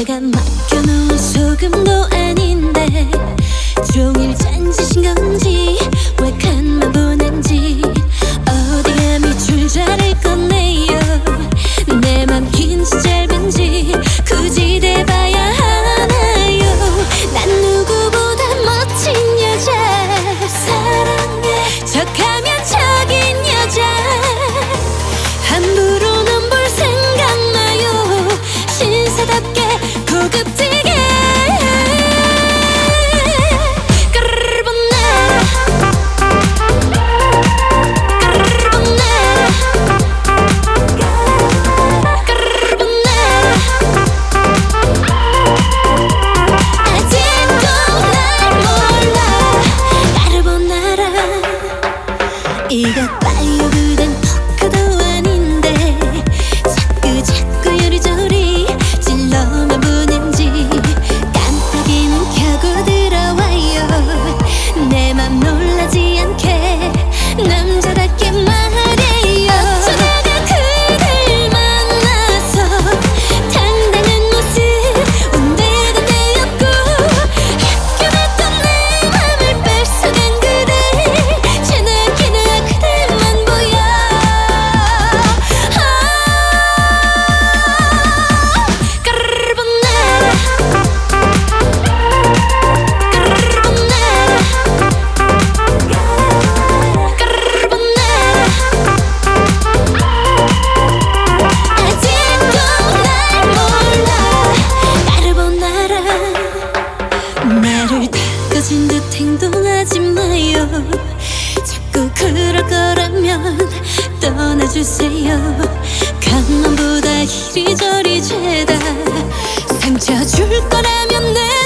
내가 맡겨놓은 소금도 아닌데 종일 짠짓인 건지 왜 간만 보낸지 어디 감히 줄자를 꺼내요. 내 맘 긴지 짧은지 굳이 대봐야 하나요. 난 누구보다 멋진 여자, 사랑해 척하면 척인 여자, 함부로 넌 볼 생각 마요. 신사답게 고급지게 이가 빨려 그댄 포크도 아닌데 자꾸 요리조리 찔러만 보낸지 깜빡이는 켜고 들어와요. 내 맘 놀라지 않게 남자답게 말해요. 어쩌다가 그댈 만나서 당당한 모습 온데간데 없고 학교했던 내 맘을 뺏어간 그대 나를 닦아준 듯 행동하지 마요. 자꾸 그럴 거라면 떠나주세요. 강남보다 이리저리 죄다 상처 줄 거라면 내